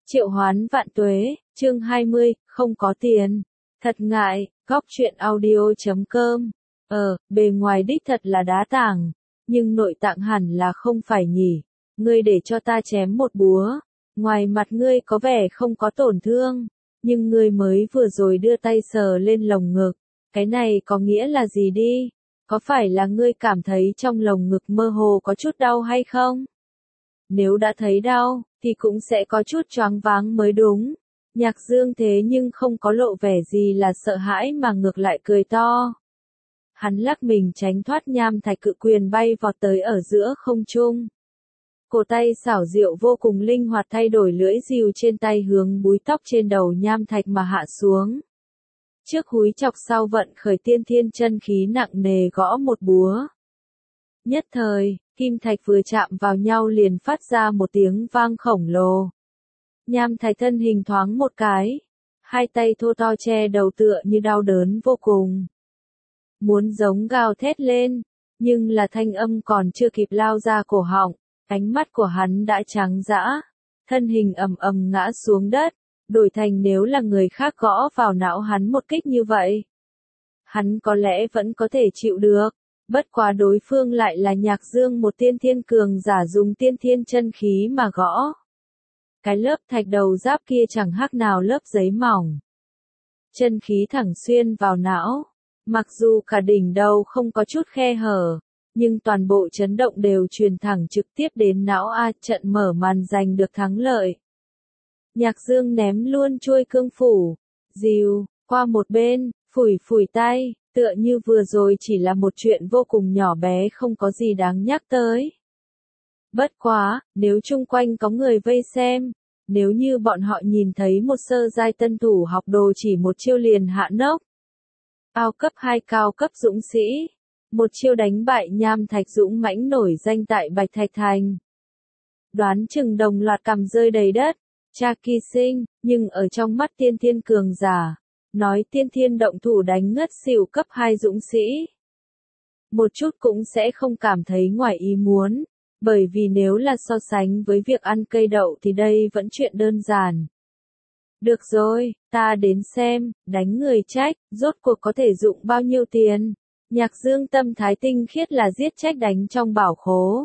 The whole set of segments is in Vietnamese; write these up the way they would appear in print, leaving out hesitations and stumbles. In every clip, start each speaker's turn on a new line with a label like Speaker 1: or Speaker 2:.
Speaker 1: Triệu hoán vạn tuế, chương 20, không có tiền. Thật ngại, góc truyện audio.com. Bề ngoài đích thật là đá tảng, nhưng nội tạng hẳn là không phải nhỉ. Ngươi để cho ta chém một búa. Ngoài mặt ngươi có vẻ không có tổn thương, nhưng ngươi mới vừa rồi đưa tay sờ lên lồng ngực. Cái này có nghĩa là gì đi? Có phải là ngươi cảm thấy trong lồng ngực mơ hồ có chút đau hay không? Nếu đã thấy đau, thì cũng sẽ có chút choáng váng mới đúng. Nhạc Dương thế nhưng không có lộ vẻ gì là sợ hãi mà ngược lại cười to. Hắn lắc mình tránh thoát nham thạch cự quyền bay vọt tới ở giữa không trung. Cổ tay xảo diệu vô cùng linh hoạt thay đổi lưỡi rìu trên tay hướng búi tóc trên đầu nham thạch mà hạ xuống. Trước húi chọc sau vận khởi tiên thiên chân khí nặng nề gõ một búa. Nhất thời, kim thạch vừa chạm vào nhau liền phát ra một tiếng vang khổng lồ. Nham thạch thân hình thoáng một cái, hai tay thô to che đầu tựa như đau đớn vô cùng. Muốn giống gào thét lên, nhưng là thanh âm còn chưa kịp lao ra cổ họng, ánh mắt của hắn đã trắng dã, thân hình ầm ầm ngã xuống đất, đổi thành nếu là người khác gõ vào não hắn một kích như vậy. Hắn có lẽ vẫn có thể chịu được. Bất quá đối phương lại là Nhạc Dương, một tiên thiên cường giả dùng tiên thiên chân khí mà gõ. Cái lớp thạch đầu giáp kia chẳng khác nào lớp giấy mỏng. Chân khí thẳng xuyên vào não. Mặc dù cả đỉnh đầu không có chút khe hở, nhưng toàn bộ chấn động đều truyền thẳng trực tiếp đến não trận mở màn giành được thắng lợi. Nhạc Dương ném luôn chuôi cương phủ, dìu, qua một bên, phủi phủi tay. Tựa như vừa rồi chỉ là một chuyện vô cùng nhỏ bé không có gì đáng nhắc tới. Bất quá, nếu chung quanh có người vây xem, nếu như bọn họ nhìn thấy một sơ giai tân thủ học đồ chỉ một chiêu liền hạ nốc. Cao cấp 2 cao cấp dũng sĩ, một chiêu đánh bại nham thạch dũng mãnh nổi danh tại Bạch Thạch Thành. Đoán chừng đồng loạt cầm rơi đầy đất, cha kỳ sinh, nhưng ở trong mắt tiên thiên cường giả. Nói tiên thiên động thủ đánh ngất xỉu cấp 2 dũng sĩ. Một chút cũng sẽ không cảm thấy ngoài ý muốn, bởi vì nếu là so sánh với việc ăn cây đậu thì đây vẫn chuyện đơn giản. Được rồi, ta đến xem, đánh người trách, rốt cuộc có thể dụng bao nhiêu tiền. Nhạc Dương tâm thái tinh khiết là giết trách đánh trong bảo khố,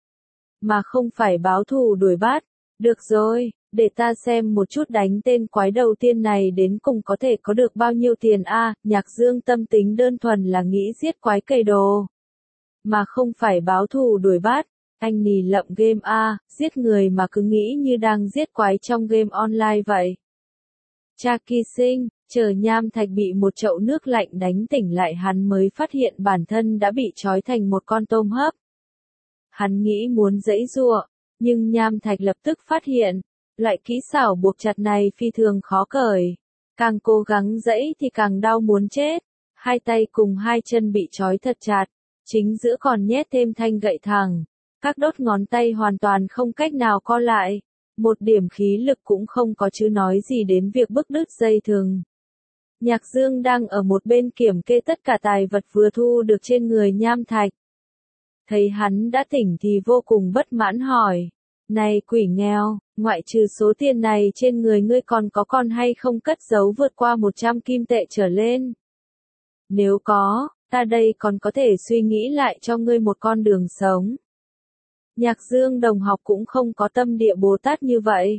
Speaker 1: mà không phải báo thù đuổi bắt. Được rồi. Để ta xem một chút đánh tên quái đầu tiên này đến cùng có thể có được bao nhiêu tiền a. Nhạc Dương tâm tính đơn thuần là nghĩ giết quái cây đồ, mà không phải báo thù đuổi bắt. Anh nì lậm game a, giết người mà cứ nghĩ như đang giết quái trong game online vậy. Cha kỳ sinh, chờ nham thạch bị một chậu nước lạnh đánh tỉnh lại hắn mới phát hiện bản thân đã bị trói thành một con tôm hấp. Hắn nghĩ muốn giãy giụa, nhưng nham thạch lập tức phát hiện. Loại kỹ xảo buộc chặt này phi thường khó cởi. Càng cố gắng giãy thì càng đau muốn chết. Hai tay cùng hai chân bị trói thật chặt. Chính giữa còn nhét thêm thanh gậy thẳng. Các đốt ngón tay hoàn toàn không cách nào co lại. Một điểm khí lực cũng không có chứ nói gì đến việc bứt đứt dây thừng. Nhạc Dương đang ở một bên kiểm kê tất cả tài vật vừa thu được trên người nham thạch. Thấy hắn đã tỉnh thì vô cùng bất mãn hỏi. Này quỷ nghèo, ngoại trừ số tiền này trên người ngươi còn có con hay không cất giấu vượt qua 100 kim tệ trở lên? Nếu có, ta đây còn có thể suy nghĩ lại cho ngươi một con đường sống. Nhạc Dương đồng học cũng không có tâm địa Bồ Tát như vậy.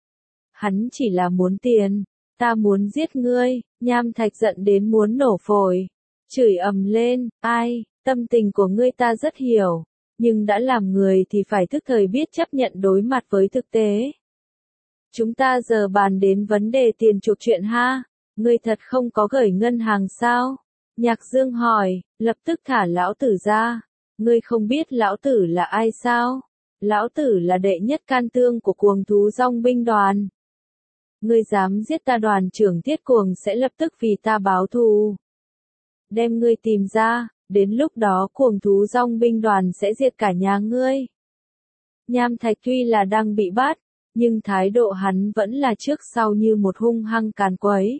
Speaker 1: Hắn chỉ là muốn tiền, ta muốn giết ngươi. Nham thạch giận đến muốn nổ phổi, chửi ầm lên, ai, tâm tình của ngươi ta rất hiểu. Nhưng đã làm người thì phải thức thời biết chấp nhận đối mặt với thực tế. Chúng ta giờ bàn đến vấn đề tiền chuộc chuyện ha. Ngươi thật không có gửi ngân hàng sao? Nhạc Dương hỏi, lập tức thả lão tử ra. Ngươi không biết lão tử là ai sao? Lão tử là đệ nhất can tương của cuồng thú dòng binh đoàn. Ngươi dám giết ta, đoàn trưởng Thiết Cuồng sẽ lập tức vì ta báo thù. Đem ngươi tìm ra. Đến lúc đó cuồng thú dòng binh đoàn sẽ diệt cả nhà ngươi. Nham thạch tuy là đang bị bắt, nhưng thái độ hắn vẫn là trước sau như một hung hăng càn quấy.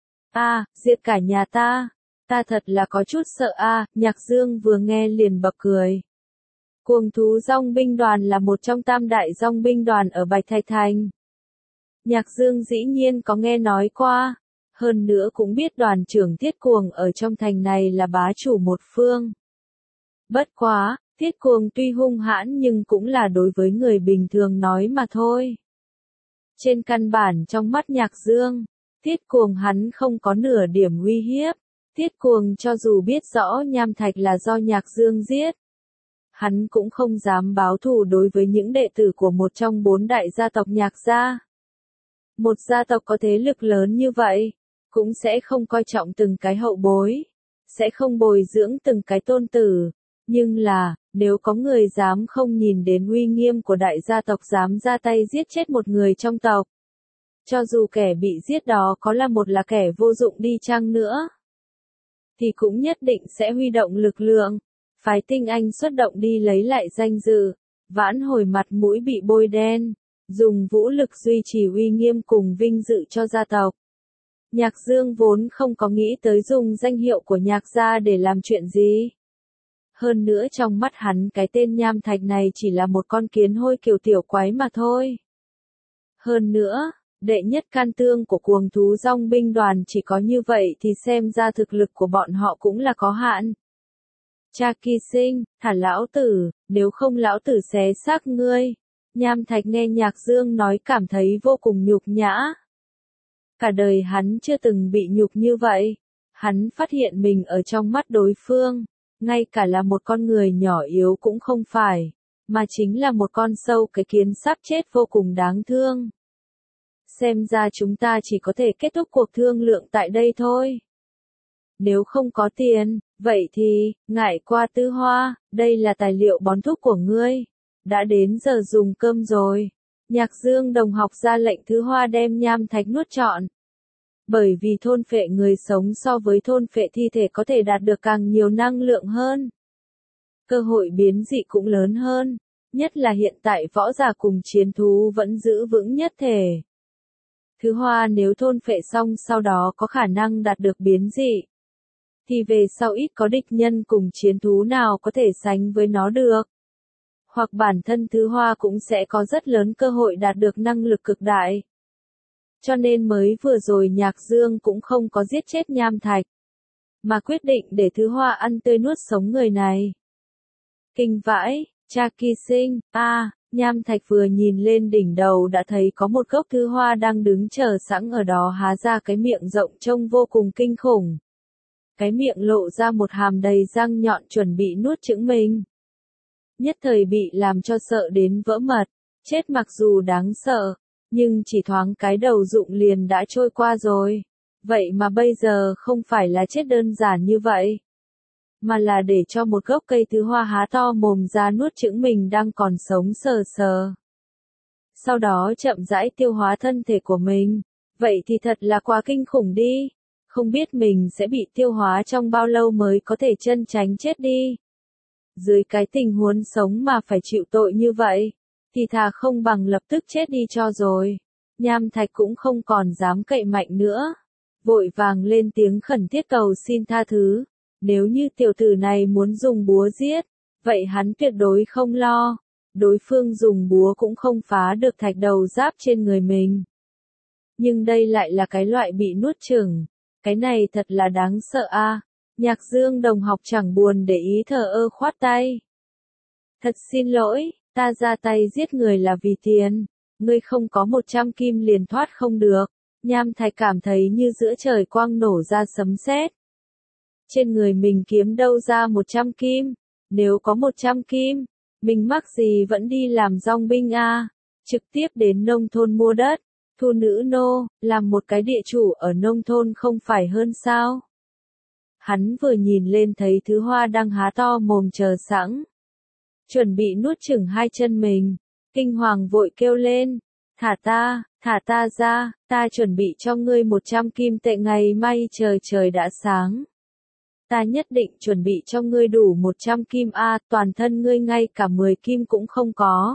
Speaker 1: Diệt cả nhà ta. Ta thật là có chút sợ Nhạc Dương vừa nghe liền bật cười. Cuồng thú dòng binh đoàn là một trong tam đại dòng binh đoàn ở Bạch Thạch Thành. Nhạc Dương dĩ nhiên có nghe nói qua, hơn nữa cũng biết đoàn trưởng Thiết Cuồng ở trong thành này là bá chủ một phương. Bất quá, Thiết Cuồng tuy hung hãn nhưng cũng là đối với người bình thường nói mà thôi. Trên căn bản trong mắt Nhạc Dương, Thiết Cuồng hắn không có nửa điểm uy hiếp. Thiết Cuồng cho dù biết rõ Nham Thạch là do Nhạc Dương giết, hắn cũng không dám báo thù đối với những đệ tử của một trong 4 đại gia tộc Nhạc gia. Một gia tộc có thế lực lớn như vậy, cũng sẽ không coi trọng từng cái hậu bối, sẽ không bồi dưỡng từng cái tôn tử. Nhưng là, nếu có người dám không nhìn đến uy nghiêm của đại gia tộc dám ra tay giết chết một người trong tộc, cho dù kẻ bị giết đó có là kẻ vô dụng đi chăng nữa, thì cũng nhất định sẽ huy động lực lượng, phái tinh anh xuất động đi lấy lại danh dự, vãn hồi mặt mũi bị bôi đen, dùng vũ lực duy trì uy nghiêm cùng vinh dự cho gia tộc. Nhạc Dương vốn không có nghĩ tới dùng danh hiệu của Nhạc gia để làm chuyện gì. Hơn nữa trong mắt hắn cái tên Nham Thạch này chỉ là một con kiến hôi kiểu tiểu quái mà thôi. Hơn nữa, đệ nhất can tương của cuồng thú dòng binh đoàn chỉ có như vậy thì xem ra thực lực của bọn họ cũng là có hạn. Cha Kỳ Sinh, thả lão tử, nếu không lão tử xé xác ngươi. Nham Thạch nghe Nhạc Dương nói cảm thấy vô cùng nhục nhã. Cả đời hắn chưa từng bị nhục như vậy. Hắn phát hiện mình ở trong mắt đối phương, ngay cả là một con người nhỏ yếu cũng không phải, mà chính là một con sâu cái kiến sắp chết vô cùng đáng thương. Xem ra chúng ta chỉ có thể kết thúc cuộc thương lượng tại đây thôi. Nếu không có tiền, vậy thì, ngại qua Tư Hoa, đây là tài liệu bón thuốc của ngươi. Đã đến giờ dùng cơm rồi. Nhạc Dương đồng học ra lệnh Thứ Hoa đem Nham Thạch nuốt trọn. Bởi vì thôn phệ người sống so với thôn phệ thi thể có thể đạt được càng nhiều năng lượng hơn. Cơ hội biến dị cũng lớn hơn, nhất là hiện tại võ giả cùng chiến thú vẫn giữ vững nhất thể. Thứ Hoa nếu thôn phệ xong sau đó có khả năng đạt được biến dị, thì về sau ít có địch nhân cùng chiến thú nào có thể sánh với nó được. Hoặc bản thân Thứ Hoa cũng sẽ có rất lớn cơ hội đạt được năng lực cực đại. Cho nên mới vừa rồi Nhạc Dương cũng không có giết chết Nham Thạch, mà quyết định để Thứ Hoa ăn tươi nuốt sống người này. Kinh vãi, Cha Kỳ Sinh, Nham Thạch vừa nhìn lên đỉnh đầu đã thấy có một gốc Thứ Hoa đang đứng chờ sẵn ở đó há ra cái miệng rộng trông vô cùng kinh khủng. Cái miệng lộ ra một hàm đầy răng nhọn chuẩn bị nuốt chửng mình. Nhất thời bị làm cho sợ đến vỡ mật, chết mặc dù đáng sợ, nhưng chỉ thoáng cái đầu rụng liền đã trôi qua rồi. Vậy mà bây giờ không phải là chết đơn giản như vậy, mà là để cho một gốc cây Thứ Hoa há to mồm ra nuốt chửng mình đang còn sống sờ sờ. Sau đó chậm rãi tiêu hóa thân thể của mình. Vậy thì thật là quá kinh khủng đi. Không biết mình sẽ bị tiêu hóa trong bao lâu mới có thể chân tránh chết đi. Dưới cái tình huống sống mà phải chịu tội như vậy, thì thà không bằng lập tức chết đi cho rồi. Nham Thạch cũng không còn dám cậy mạnh nữa. Vội vàng lên tiếng khẩn thiết cầu xin tha thứ. Nếu như tiểu tử này muốn dùng búa giết, vậy hắn tuyệt đối không lo. Đối phương dùng búa cũng không phá được thạch đầu giáp trên người mình. Nhưng đây lại là cái loại bị nuốt chửng. Cái này thật là đáng sợ a. Nhạc Dương đồng học chẳng buồn để ý thờ ơ khoát tay. Thật xin lỗi, ta ra tay giết người là vì tiền. Ngươi không có 100 kim liền thoát không được. Nham Thạch cảm thấy như giữa trời quang nổ ra sấm sét. Trên người mình kiếm đâu ra 100 kim. Nếu có 100 kim, mình mắc gì vẫn đi làm dong binh a. Trực tiếp đến nông thôn mua đất, thu nữ nô, làm một cái địa chủ ở nông thôn không phải hơn sao. Hắn vừa nhìn lên thấy Thứ Hoa đang há to mồm chờ sẵn, chuẩn bị nuốt chửng hai chân mình, kinh hoàng vội kêu lên, thả ta ra, ta chuẩn bị cho ngươi 100 kim tệ ngày mai trời đã sáng. Ta nhất định chuẩn bị cho ngươi đủ 100 kim toàn thân ngươi ngay cả 10 kim cũng không có.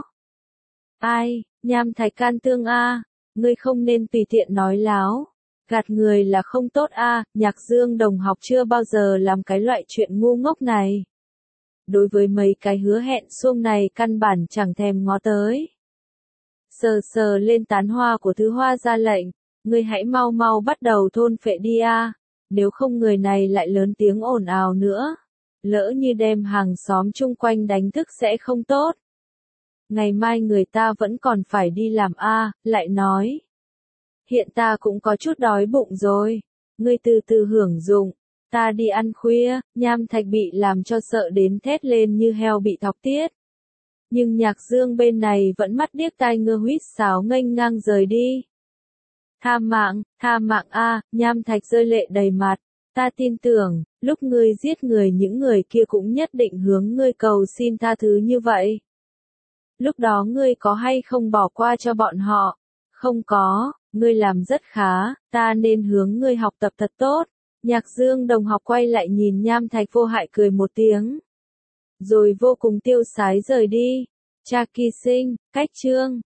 Speaker 1: Ai, Nham Thạch can tương ngươi không nên tùy tiện nói láo. Gạt người là không tốt Nhạc Dương đồng học chưa bao giờ làm cái loại chuyện ngu ngốc này. Đối với mấy cái hứa hẹn suông này căn bản chẳng thèm ngó tới. sờ sờ lên tán hoa của Thứ Hoa ra lệnh, ngươi hãy mau mau bắt đầu thôn phệ đi a, nếu không người này lại lớn tiếng ồn ào nữa, lỡ như đem hàng xóm chung quanh đánh thức sẽ không tốt. Ngày mai người ta vẫn còn phải đi làm a, lại nói. Hiện ta cũng có chút đói bụng rồi, ngươi từ từ hưởng dụng, ta đi ăn khuya. Nham Thạch bị làm cho sợ đến thét lên như heo bị thọc tiết. Nhưng Nhạc Dương bên này vẫn mắt điếc tai ngơ huýt sáo nghênh ngang rời đi. Tha mạng a, Nham Thạch rơi lệ đầy mặt, ta tin tưởng, lúc ngươi giết người những người kia cũng nhất định hướng ngươi cầu xin tha thứ như vậy. Lúc đó ngươi có hay không bỏ qua cho bọn họ? Không có, ngươi làm rất khá, ta nên hướng ngươi học tập thật tốt. Nhạc Dương đồng học quay lại nhìn Nham Thạch vô hại cười một tiếng. Rồi vô cùng tiêu sái rời đi. Cha Kỳ Sinh, cách chương.